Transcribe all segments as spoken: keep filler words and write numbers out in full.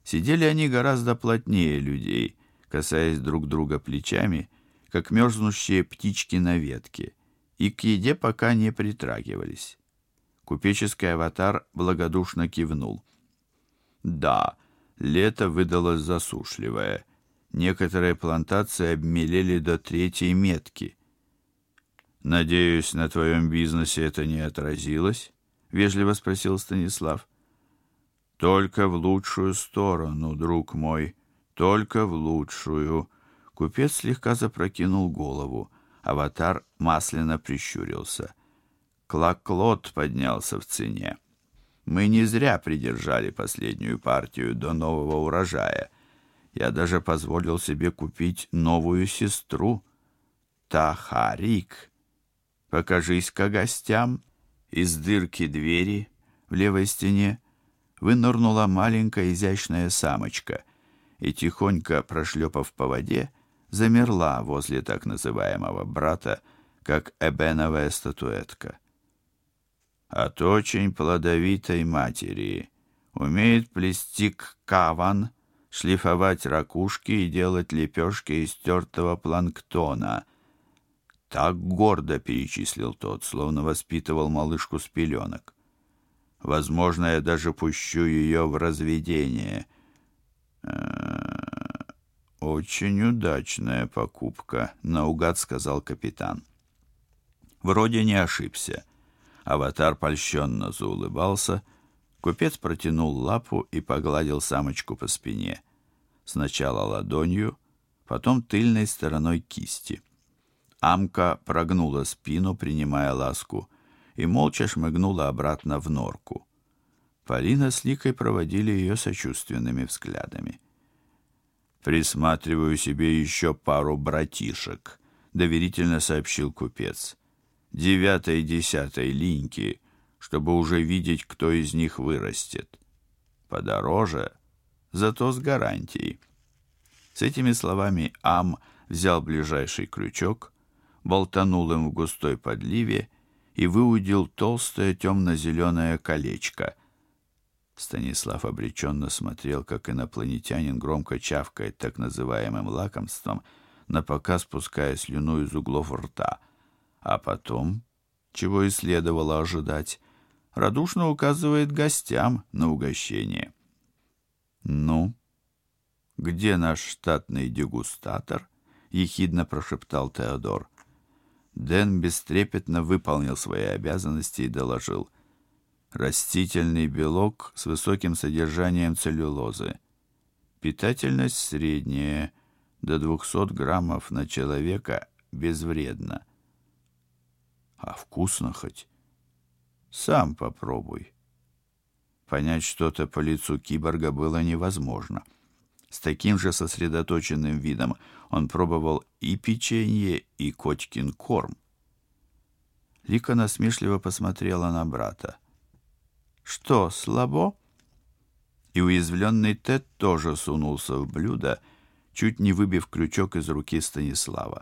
Сидели они гораздо плотнее людей, касаясь друг друга плечами, как мерзнущие птички на ветке, и к еде пока не притрагивались. Купеческий аватар благодушно кивнул. Да, лето выдалось засушливое. Некоторые плантации обмелели до третьей метки. «Надеюсь, на твоем бизнесе это не отразилось?» — вежливо спросил Станислав. «Только в лучшую сторону, друг мой, только в лучшую». Купец слегка запрокинул голову. Аватар масляно прищурился. Клоклот поднялся в цене. Мы не зря придержали последнюю партию до нового урожая. Я даже позволил себе купить новую сестру. Тахарик. Покажись-ка гостям. Из дырки двери в левой стене вынырнула маленькая изящная самочка и, тихонько прошлепав по воде, замерла возле так называемого брата, как эбеновая статуэтка. От очень плодовитой матери умеет плести каван, шлифовать ракушки и делать лепешки из тертого планктона. Так гордо перечислил тот, словно воспитывал малышку с пеленок. Возможно, я даже пущу ее в разведение. Очень удачная покупка, наугад сказал капитан. Вроде не ошибся. Аватар польщенно заулыбался. Купец протянул лапу и погладил самочку по спине. Сначала ладонью, потом тыльной стороной кисти. Амка прогнула спину, принимая ласку, и молча шмыгнула обратно в норку. Полина с Ликой проводили ее сочувственными взглядами. «Присматриваю себе еще пару братишек», — доверительно сообщил купец. «Девятой и десятой линьки, чтобы уже видеть, кто из них вырастет. Подороже, зато с гарантией». С этими словами Ам взял ближайший крючок, болтанул им в густой подливе и выудил толстое темно-зеленое колечко. Станислав обреченно смотрел, как инопланетянин громко чавкает так называемым лакомством, напоказ пуская слюну из углов рта. А потом, чего и следовало ожидать, радушно указывает гостям на угощение. «Ну, где наш штатный дегустатор?» — ехидно прошептал Теодор. Дэн бестрепетно выполнил свои обязанности и доложил. Растительный белок с высоким содержанием целлюлозы. Питательность средняя, до двухсот граммов на человека безвредно. А вкусно хоть? Сам попробуй. Понять что-то по лицу киборга было невозможно. С таким же сосредоточенным видом он пробовал и печенье, и котькин корм. Лика насмешливо посмотрела на брата. «Что, слабо?» И уязвленный Тед тоже сунулся в блюдо, чуть не выбив крючок из руки Станислава.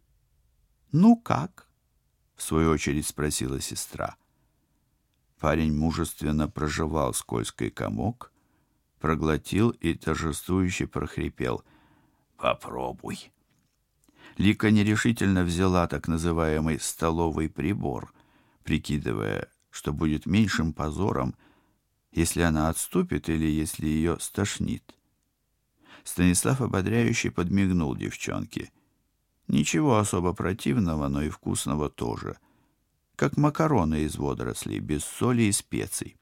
«Ну как?» — в свою очередь спросила сестра. Парень мужественно прожевал скользкий комок, проглотил и торжествующе прохрипел: «Попробуй». Лика нерешительно взяла так называемый столовый прибор, прикидывая, что будет меньшим позором, если она отступит или если ее стошнит. Станислав ободряюще подмигнул девчонке. Ничего особо противного, но и вкусного тоже. Как макароны из водорослей, без соли и специй.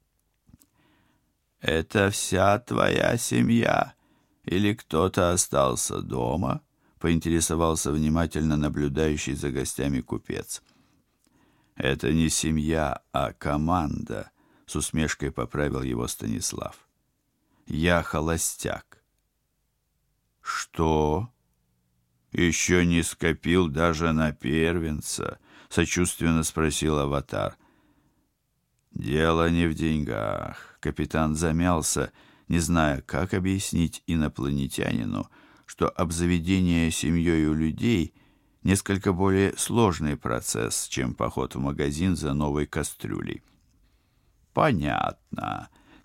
«Это вся твоя семья? Или кто-то остался дома?» — поинтересовался внимательно наблюдающий за гостями купец. «Это не семья, а команда», — с усмешкой поправил его Станислав. «Я холостяк». «Что? Еще не скопил даже на первенца?» — сочувственно спросил аватар. «Дело не в деньгах». Капитан замялся, не зная, как объяснить инопланетянину, что обзаведение семьей у людей несколько более сложный процесс, чем поход в магазин за новой кастрюлей. «Понятно», —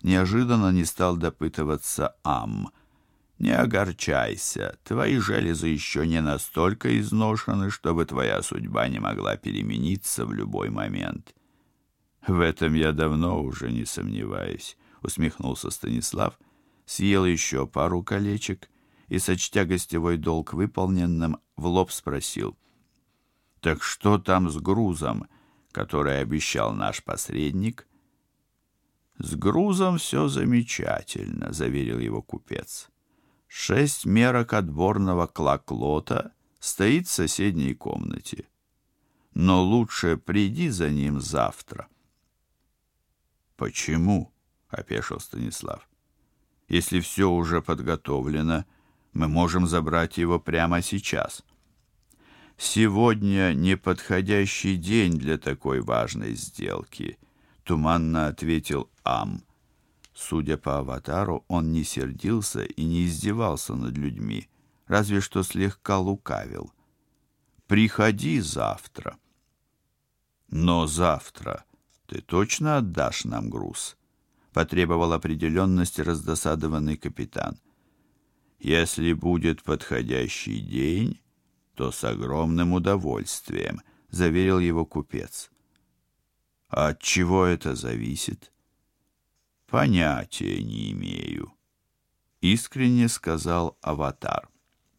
неожиданно не стал допытываться Ам. «Не огорчайся, твои железы еще не настолько изношены, чтобы твоя судьба не могла перемениться в любой момент». «В этом я давно уже не сомневаюсь», — усмехнулся Станислав, съел еще пару колечек и, сочтя гостевой долг выполненным, в лоб спросил: «Так что там с грузом, который обещал наш посредник?» «С грузом все замечательно», — заверил его купец. «Шесть мерок отборного клоклота стоит в соседней комнате. Но лучше приди за ним завтра». «Почему?» — опешил Станислав. «Если все уже подготовлено, мы можем забрать его прямо сейчас». «Сегодня неподходящий день для такой важной сделки», — туманно ответил Ам. Судя по аватару, он не сердился и не издевался над людьми, разве что слегка лукавил. «Приходи завтра». «Но завтра ты точно отдашь нам груз?» — потребовал определенности раздосадованный капитан. «Если будет подходящий день, то с огромным удовольствием», — заверил его купец. «А от чего это зависит?» «Понятия не имею», — искренне сказал аватар.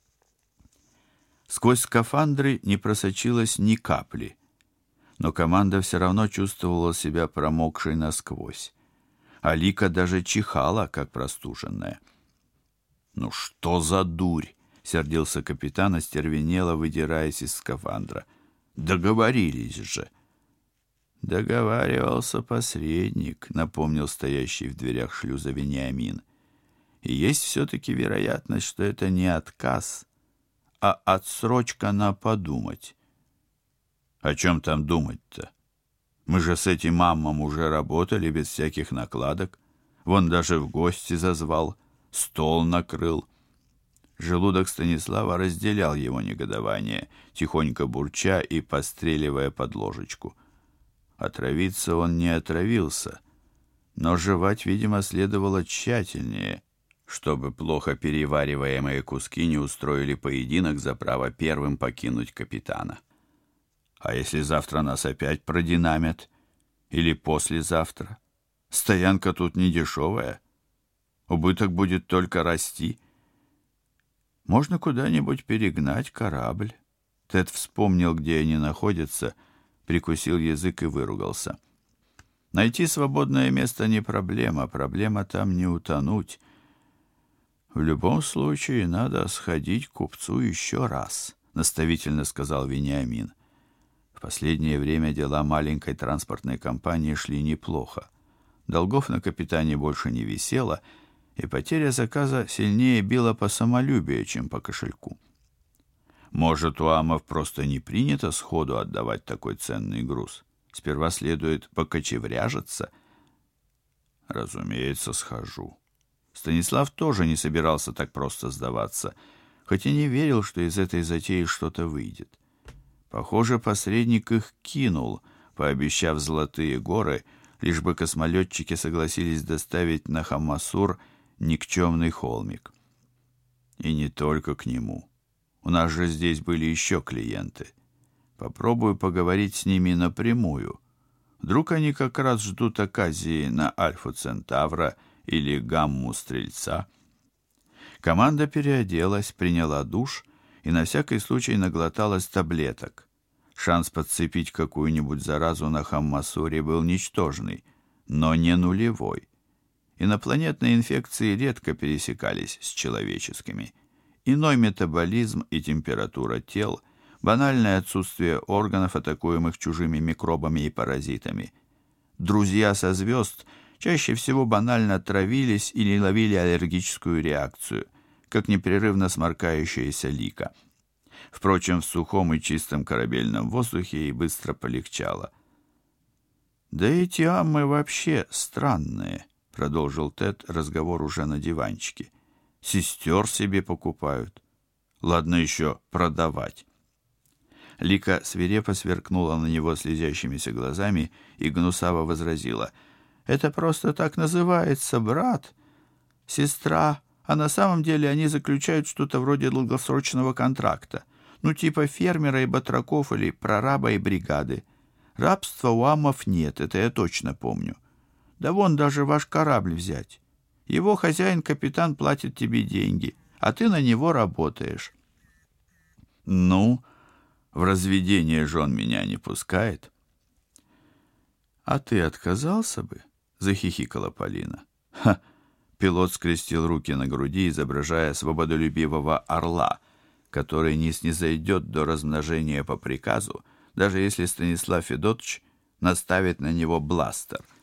Сквозь скафандры не просочилось ни капли, но команда все равно чувствовала себя промокшей насквозь. Алика даже чихала, как простуженная. «Ну что за дурь!» — сердился капитан, остервенело выдираясь из скафандра. «Договорились же!» «Договаривался посредник», — напомнил стоящий в дверях шлюза Вениамин. «И есть все-таки вероятность, что это не отказ, а отсрочка на подумать». «О чем там думать-то? Мы же с этим мамом уже работали без всяких накладок. Вон даже в гости зазвал, стол накрыл». Желудок Станислава разделял его негодование, тихонько бурча и постреливая под ложечку. Отравиться он не отравился, но жевать, видимо, следовало тщательнее, чтобы плохо перевариваемые куски не устроили поединок за право первым покинуть капитана. А если завтра нас опять продинамят? Или послезавтра? Стоянка тут не дешевая. Убыток будет только расти. Можно куда-нибудь перегнать корабль. Тед вспомнил, где они находятся, прикусил язык и выругался. Найти свободное место не проблема, проблема там не утонуть. В любом случае надо сходить к купцу еще раз, наставительно сказал Вениамин. В последнее время дела маленькой транспортной компании шли неплохо. Долгов на капитане больше не висело, и потеря заказа сильнее била по самолюбию, чем по кошельку. Может, у амов просто не принято сходу отдавать такой ценный груз? Сперва следует покочевряжиться. Разумеется, схожу. Станислав тоже не собирался так просто сдаваться, хоть и не верил, что из этой затеи что-то выйдет. Похоже, посредник их кинул, пообещав золотые горы, лишь бы космолетчики согласились доставить на Хаммасур никчемный холмик. И не только к нему. У нас же здесь были еще клиенты. Попробую поговорить с ними напрямую. Вдруг они как раз ждут оказии на Альфу Центавра или Гамму Стрельца. Команда переоделась, приняла душ и на всякий случай наглоталась таблеток. Шанс подцепить какую-нибудь заразу на Хаммасуре был ничтожный, но не нулевой. Инопланетные инфекции редко пересекались с человеческими. Иной метаболизм и температура тел, банальное отсутствие органов, атакуемых чужими микробами и паразитами. Друзья со звезд чаще всего банально травились или ловили аллергическую реакцию, как непрерывно сморкающаяся Лика. Впрочем, в сухом и чистом корабельном воздухе ей быстро полегчало. «Да эти аммы вообще странные», — продолжил Тед разговор уже на диванчике. «Сестер себе покупают. Ладно еще продавать». Лика свирепо сверкнула на него слезящимися глазами и гнусаво возразила: Это просто так называется, брат, сестра, а на самом деле они заключают что-то вроде долгосрочного контракта. Ну, типа фермера и батраков или прораба и бригады. Рабства у амов нет, это я точно помню. Да вон даже ваш корабль взять. Его хозяин-капитан платит тебе деньги, а ты на него работаешь. Ну, в разведение жен меня не пускает. А ты отказался бы? Захихикала Полина. Ха! Пилот скрестил руки на груди, изображая свободолюбивого орла, который не снизойдет до размножения по приказу, даже если Станислав Федотович наставит на него бластер —